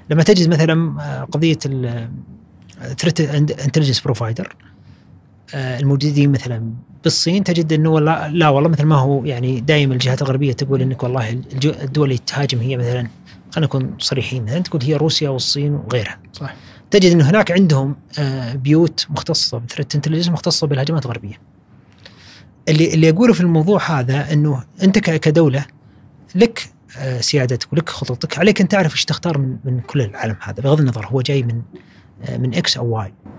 لما تجد مثلا قضية الثريت انتليجنس بروفايدر الموجودين مثلا بالصين، تجد انه لا والله مثل ما هو يعني دائما الجهات الغربية تقول انك والله الدول اللي تهاجم هي مثلا، خلينا نكون صريحين، مثلا تقول هي روسيا والصين وغيرها. صح. تجد انه هناك عندهم بيوت مختصة بالثريت انتليجنس مختصة بالهجمات الغربية. اللي يقوله في الموضوع هذا انه انت كدولة لك سيادتك ولك خططك، عليك ان تعرف ايش تختار من كل العالم هذا، بغض النظر هو جاي من اكس او واي.